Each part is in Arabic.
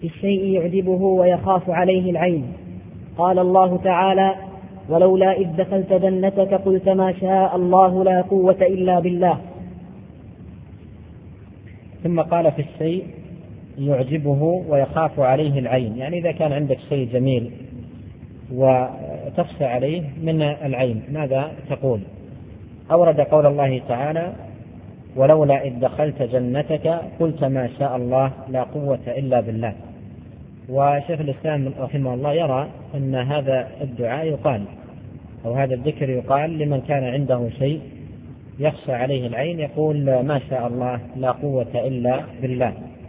في الشيء يعجبه ويخاف عليه العين. قال الله تعالى: ولولا إذ دخلت جنتك قلت ما شاء الله لا قوة إلا بالله. ثم قال في الشيء يعجبه ويخاف عليه العين، يعني إذا كان عندك شيء جميل وتخشى عليه من العين ماذا تقول؟ أورد قول الله تعالى: ولولا إذ دخلت جنتك قلت ما شاء الله لا قوة إلا بالله. وشيخ الإسلام رحمه الله يرى أن هذا الدعاء يقال أو هذا الذكر يقال لمن كان عنده شيء يخشى عليه العين، يقول ما شاء الله لا قوة إلا بالله.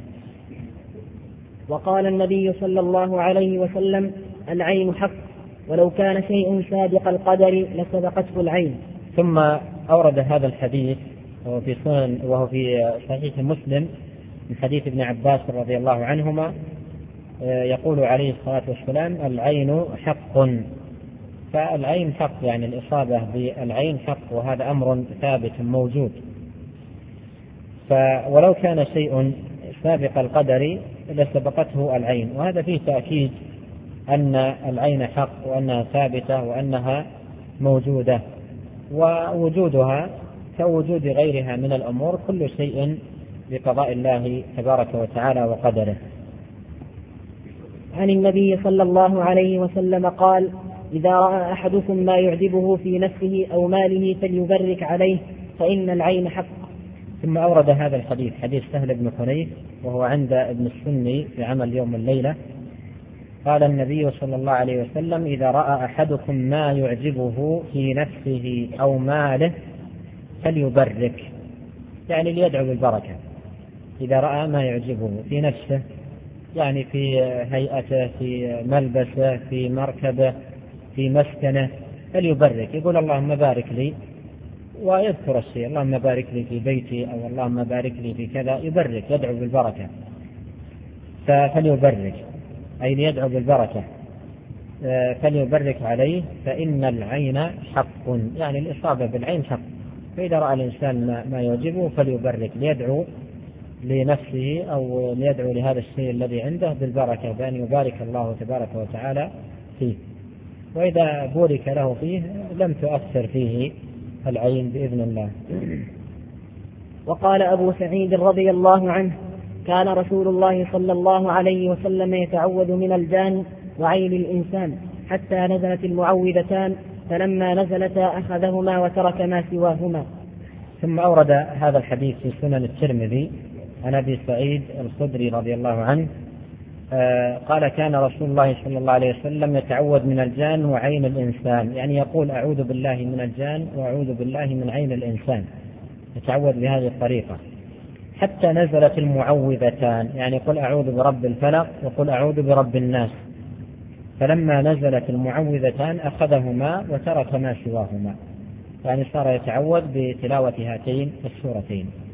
وقال النبي صلى الله عليه وسلم: العين حق، ولو كان شيء سابق القدر لسبقته العين. ثم أورد هذا الحديث وهو في صحيح مسلم من حديث ابن عباس رضي الله عنهما، يقول عليه الصلاة والسلام: العين حق. فالعين حق يعني الإصابة بالعين حق، وهذا أمر ثابت موجود. ولو كان شيء سابق القدر لسبقته العين، وهذا فيه تأكيد أن العين حق وأنها ثابتة وأنها موجودة، ووجودها كوجود غيرها من الأمور، كل شيء بقضاء الله تبارك وتعالى وقدره. عن النبي صلى الله عليه وسلم قال: إذا رأى أحدكم ما يعجبه في نفسه أو ماله فليبرك عليه فإن العين حق. ثم أورد هذا الحديث حديث سهل بن حنيف وهو عند ابن السني في عمل يوم الليلة. قال النبي صلى الله عليه وسلم: إذا رأى أحدكم ما يعجبه في نفسه أو ماله فليبرك، يعني ليدعو بالبركة. إذا رأى ما يعجبه في نفسه، يعني في هيئته، في ملبسه، في مركبه، في مسكنه، فليبرك، يقول اللهم بارك لي، ويذكر الشيء: اللهم بارك لي في بيتي، أو اللهم بارك لي في كذا، يبرك، يدعو بالبركة. فليبرك أي ليدعو بالبركة. فليبرك عليه فإن العين حق، يعني الإصابة بالعين حق. فإذا رأى الإنسان ما يعجبه فليبرك، ليدعو لنفسه أو ليدعو لهذا الشيء الذي عنده بالبركة، بأن يبارك الله تبارك وتعالى فيه. وإذا بورك له فيه لم تؤثر فيه العين بإذن الله. وقال أبو سعيد رضي الله عنه: كان رسول الله صلى الله عليه وسلم يتعوذ من الجان وعين الإنسان حتى نزلت المعوذتان، فلما نزلتا أخذهما وترك ما سواهما. ثم أورد هذا الحديث في سنن الترمذي عن أبي سعيد الخدري رضي الله عنه قال: كان رسول الله صلى الله عليه وسلم يتعوذ من الجان وعين الإنسان، يعني يقول: أعوذ بالله من الجان وأعوذ بالله من عين الإنسان، يتعوذ بهذه الطريقة حتى نزلت المعوذتان، يعني قل أعوذ برب الفلق وقل أعوذ برب الناس. فلما نزلت المعوذتان أخذهما وترك ما سواهما، يعني صار يتعوذ بتلاوة هاتين السورتين.